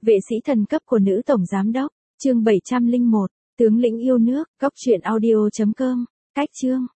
Vệ sĩ thần cấp của nữ tổng giám đốc, chương 701, tướng lĩnh yêu nước, góc truyện audio.com, cách chương.